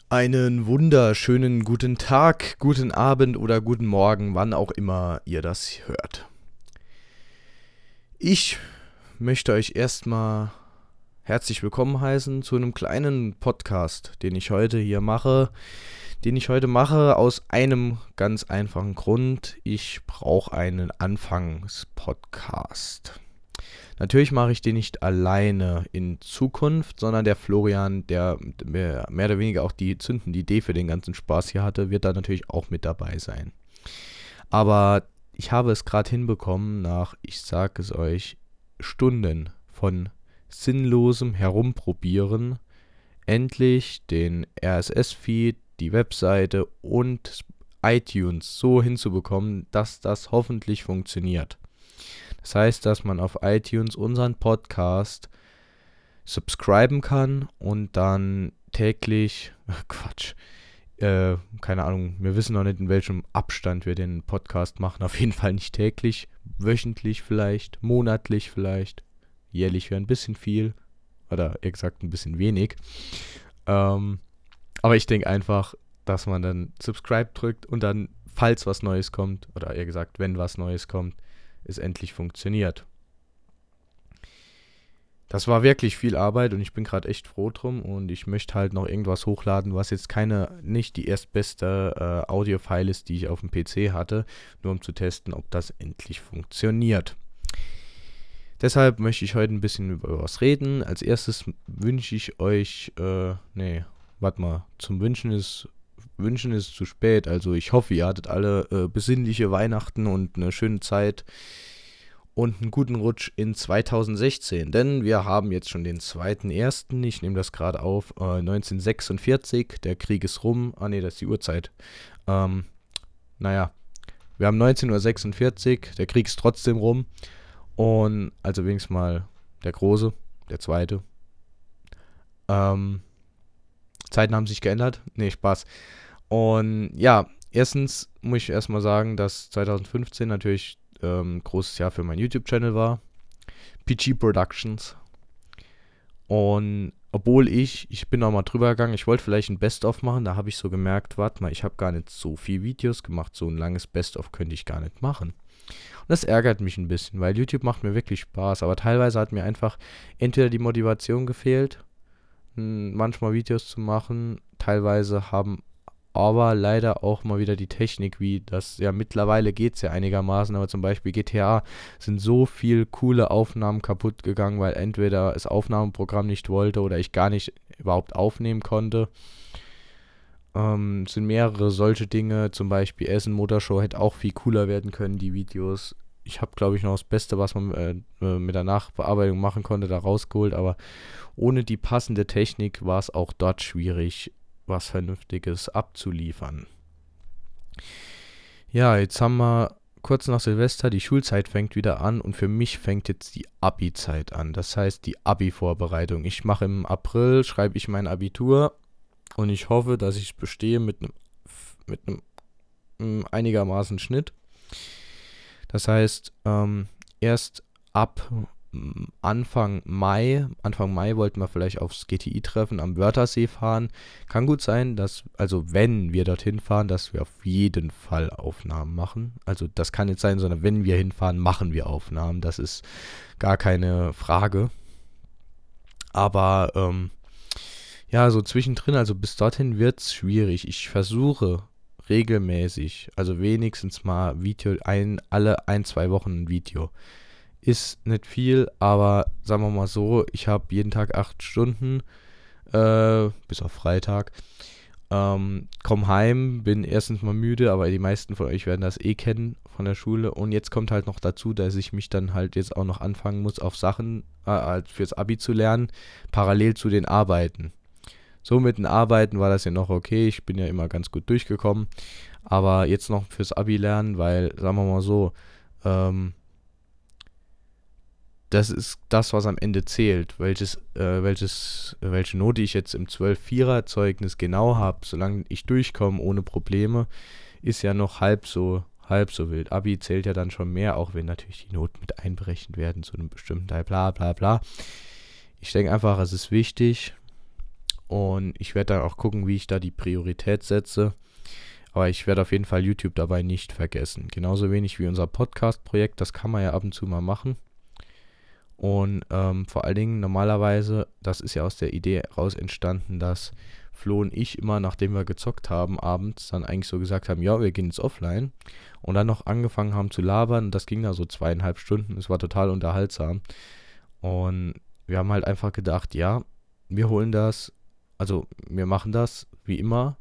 Einen wunderschönen guten Tag, guten Abend oder guten Morgen, wann auch immer ihr das hört. Ich möchte euch erstmal herzlich willkommen heißen zu einem kleinen Podcast, den ich heute mache aus einem ganz einfachen Grund. Ich brauche einen Anfangspodcast. Natürlich mache ich den nicht alleine in Zukunft, sondern der Florian, der mehr oder weniger auch die zündende Idee für den ganzen Spaß hier hatte, wird da natürlich auch mit dabei sein. Aber ich habe es gerade hinbekommen, nach, ich sage es euch, Stunden von sinnlosem Herumprobieren, endlich den RSS-Feed, die Webseite und iTunes so hinzubekommen, dass das hoffentlich funktioniert. Das heißt, dass man auf iTunes unseren Podcast subscriben kann und dann täglich, keine Ahnung, wir wissen noch nicht, in welchem Abstand wir den Podcast machen. Auf jeden Fall nicht täglich, wöchentlich vielleicht, monatlich vielleicht, jährlich wäre ein bisschen viel oder eher gesagt ein bisschen wenig. Ähm, aber ich denke einfach, dass man dann Subscribe drückt und dann, falls was Neues kommt, oder eher gesagt, wenn was Neues kommt, es endlich funktioniert. Das war wirklich viel Arbeit und ich bin gerade echt froh drum und ich möchte halt noch irgendwas hochladen, was jetzt nicht die erstbeste Audio-File ist, die ich auf dem PC hatte, nur um zu testen, ob das endlich funktioniert. Deshalb möchte ich heute ein bisschen über was reden. Als erstes wünsche ich euch, zum Wünschen ist zu spät. Also ich hoffe, ihr hattet alle besinnliche Weihnachten und eine schöne Zeit und einen guten Rutsch in 2016, denn wir haben jetzt schon den 2.1., ich nehme das gerade auf, 1946, der Krieg ist rum, das ist die Uhrzeit, ähm, naja, wir haben 19.46 Uhr, der Krieg ist trotzdem rum und, also wenigstens mal der Große, der Zweite, Zeiten haben sich geändert, Spaß, und ja, erstens muss ich erstmal sagen, dass 2015 natürlich großes Jahr für meinen YouTube-Channel war. PG Productions. Und obwohl ich bin auch mal drüber gegangen, ich wollte vielleicht ein Best-of machen, da habe ich so gemerkt, warte mal, ich habe gar nicht so viel Videos gemacht, so ein langes Best-of könnte ich gar nicht machen. Und das ärgert mich ein bisschen, weil YouTube macht mir wirklich Spaß, aber teilweise hat mir einfach entweder die Motivation gefehlt, manchmal Videos zu machen, teilweise haben aber leider auch mal wieder die Technik, wie das, ja, mittlerweile geht es ja einigermaßen, aber zum Beispiel GTA sind so viel coole Aufnahmen kaputt gegangen, weil entweder das Aufnahmeprogramm nicht wollte oder ich gar nicht überhaupt aufnehmen konnte. Es sind mehrere solche Dinge, zum Beispiel Essen Motorshow hätte auch viel cooler werden können, die Videos. Ich habe, glaube ich, noch das Beste, was man mit der Nachbearbeitung machen konnte, da rausgeholt, aber ohne die passende Technik war es auch dort schwierig, was Vernünftiges abzuliefern. Ja, jetzt haben wir kurz nach Silvester, die Schulzeit fängt wieder an und für mich fängt jetzt die Abi-Zeit an. Das heißt die Abi-Vorbereitung. Ich mache im April, schreibe ich mein Abitur und ich hoffe, dass ich es bestehe mit einem einigermaßen Schnitt. Das heißt, erst ab Anfang Mai wollten wir vielleicht aufs GTI-Treffen am Wörthersee fahren. Kann gut sein, also wenn wir dorthin fahren, dass wir auf jeden Fall Aufnahmen machen. Also das kann nicht sein, sondern wenn wir hinfahren, machen wir Aufnahmen. Das ist gar keine Frage. Aber ja, so zwischendrin, also bis dorthin wird es schwierig. Ich versuche regelmäßig, also wenigstens mal alle 1, 2 Wochen ein Video. Ist nicht viel, aber sagen wir mal so, ich habe jeden Tag 8 Stunden, bis auf Freitag. Komm heim, bin erstens mal müde, aber die meisten von euch werden das eh kennen von der Schule. Und jetzt kommt halt noch dazu, dass ich mich dann halt jetzt auch noch anfangen muss, auf Sachen halt fürs Abi zu lernen, parallel zu den Arbeiten. So mit den Arbeiten war das ja noch okay, ich bin ja immer ganz gut durchgekommen. Aber jetzt noch fürs Abi lernen, weil, sagen wir mal so, das ist das, was am Ende zählt. Welche Note ich jetzt im 12-4er-Zeugnis genau habe, solange ich durchkomme ohne Probleme, ist ja noch halb so wild. Abi zählt ja dann schon mehr, auch wenn natürlich die Noten mit einberechnet werden zu einem bestimmten Teil, bla bla bla. Ich denke einfach, es ist wichtig Und ich werde dann auch gucken, wie ich da die Priorität setze. Aber ich werde auf jeden Fall YouTube dabei nicht vergessen. Genauso wenig wie unser Podcast-Projekt, das kann man ja ab und zu mal machen. Und vor allen Dingen normalerweise, das ist ja aus der Idee raus entstanden, dass Flo und ich immer, nachdem wir gezockt haben, abends dann eigentlich so gesagt haben, ja, wir gehen jetzt offline. Und dann noch angefangen haben zu labern. Das ging da so 2,5 Stunden. Es war total unterhaltsam. Und wir haben halt einfach gedacht, ja, wir holen das, also wir machen das wie immer.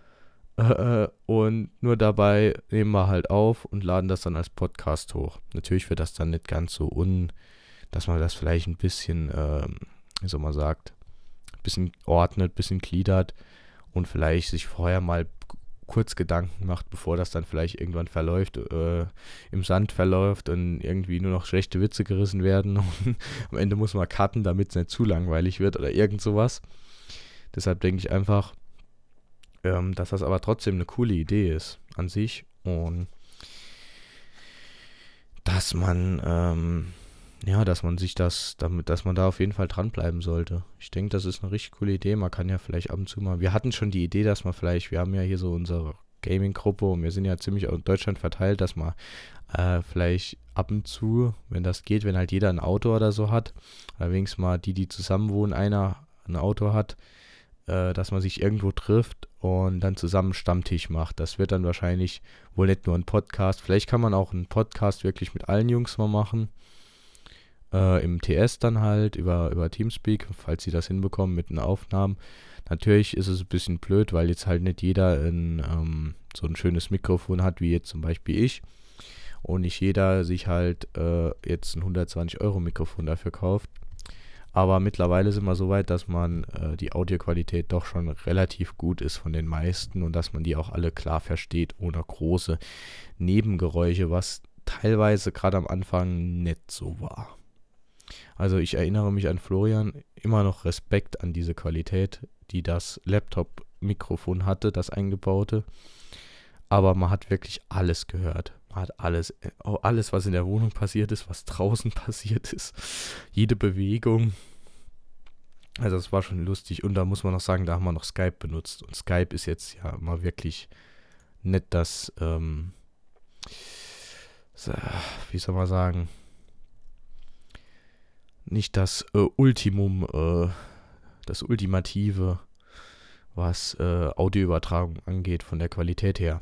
Und nur dabei nehmen wir halt auf und laden das dann als Podcast hoch. Natürlich wird das dann nicht ganz so dass man das vielleicht ein bisschen, wie soll man sagt, ein bisschen ordnet, ein bisschen gliedert und vielleicht sich vorher mal kurz Gedanken macht, bevor das dann vielleicht irgendwann verläuft, im Sand verläuft und irgendwie nur noch schlechte Witze gerissen werden und am Ende muss man cutten, damit es nicht zu langweilig wird oder irgend sowas. Deshalb denke ich einfach, dass das aber trotzdem eine coole Idee ist an sich und dass man, dass man sich dass man da auf jeden Fall dranbleiben sollte. Ich denke, das ist eine richtig coole Idee. Man kann ja vielleicht ab und zu mal, wir hatten schon die Idee, dass wir haben ja hier so unsere Gaming-Gruppe und wir sind ja ziemlich in Deutschland verteilt, dass man vielleicht ab und zu, wenn das geht, wenn halt jeder ein Auto oder so hat, oder wenigstens mal die zusammen wohnen, einer ein Auto hat, dass man sich irgendwo trifft und dann zusammen einen Stammtisch macht. Das wird dann wahrscheinlich wohl nicht nur ein Podcast. Vielleicht kann man auch einen Podcast wirklich mit allen Jungs mal machen. Im TS dann halt über Teamspeak, falls sie das hinbekommen mit den Aufnahmen. Natürlich ist es ein bisschen blöd, weil jetzt halt nicht jeder so ein schönes Mikrofon hat, wie jetzt zum Beispiel ich. Und nicht jeder sich halt jetzt ein 120€ Mikrofon dafür kauft. Aber mittlerweile sind wir so weit, dass man die Audioqualität doch schon relativ gut ist von den meisten und dass man die auch alle klar versteht, ohne große Nebengeräusche, was teilweise gerade am Anfang nicht so war. Also ich erinnere mich an Florian, immer noch Respekt an diese Qualität, die das Laptop-Mikrofon hatte, das eingebaute. Aber man hat wirklich alles gehört. Man hat alles, was in der Wohnung passiert ist, was draußen passiert ist. Jede Bewegung. Also das war schon lustig. Und da muss man noch sagen, da haben wir noch Skype benutzt. Und Skype ist jetzt ja mal wirklich nicht das, wie soll man sagen, nicht das das Ultimative, was Audioübertragung angeht, von der Qualität her.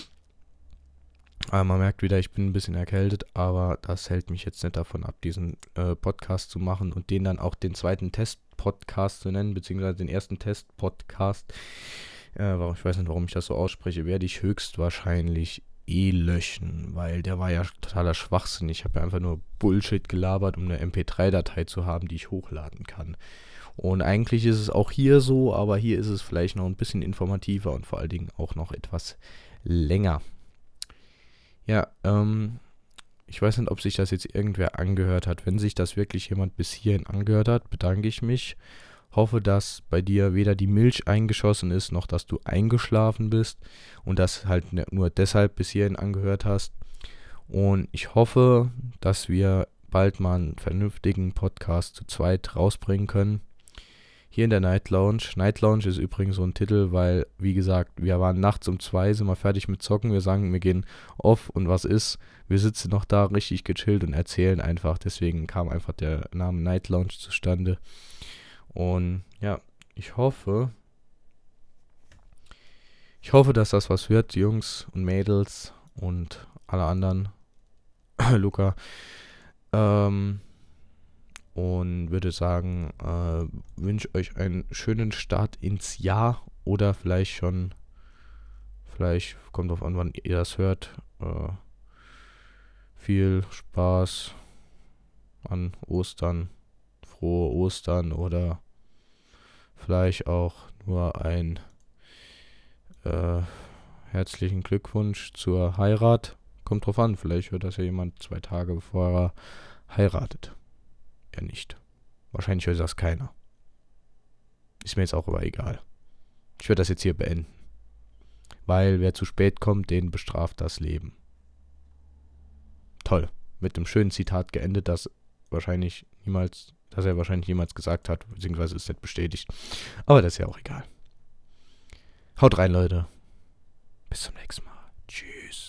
Aber man merkt wieder, ich bin ein bisschen erkältet, aber das hält mich jetzt nicht davon ab, diesen Podcast zu machen und den dann auch den zweiten Test-Podcast zu nennen, beziehungsweise den ersten Test-Podcast. Ich weiß nicht, warum ich das so ausspreche, werde ich höchstwahrscheinlich löschen, weil der war ja totaler Schwachsinn. Ich habe ja einfach nur Bullshit gelabert, um eine MP3-Datei zu haben, die ich hochladen kann. Und eigentlich ist es auch hier so, aber hier ist es vielleicht noch ein bisschen informativer und vor allen Dingen auch noch etwas länger. Ja, ich weiß nicht, ob sich das jetzt irgendwer angehört hat. Wenn sich das wirklich jemand bis hierhin angehört hat, bedanke ich mich. Hoffe, dass bei dir weder die Milch eingeschossen ist, noch dass du eingeschlafen bist und das halt nur deshalb bis hierhin angehört hast. Und ich hoffe, dass wir bald mal einen vernünftigen Podcast zu zweit rausbringen können. Hier in der Night Lounge. Night Lounge ist übrigens so ein Titel, weil, wie gesagt, wir waren nachts um 2, sind wir fertig mit Zocken. Wir sagen, wir gehen off und was ist? Wir sitzen noch da richtig gechillt und erzählen einfach. Deswegen kam einfach der Name Night Lounge zustande. Und ja, ich hoffe, dass das was wird, Jungs und Mädels und alle anderen. Luca. Und würde sagen, wünsche euch einen schönen Start ins Jahr oder vielleicht kommt drauf an, wann ihr das hört. Viel Spaß an Ostern, frohe Ostern oder vielleicht auch nur ein herzlichen Glückwunsch zur Heirat. Kommt drauf an, vielleicht hört das ja jemand 2 Tage bevor er heiratet. Ja nicht. Wahrscheinlich hört das keiner. Ist mir jetzt auch aber egal. Ich werde das jetzt hier beenden. Weil wer zu spät kommt, den bestraft das Leben. Toll. Mit einem schönen Zitat geendet, das er wahrscheinlich niemals gesagt hat, beziehungsweise ist nicht bestätigt. Aber das ist ja auch egal. Haut rein, Leute. Bis zum nächsten Mal. Tschüss.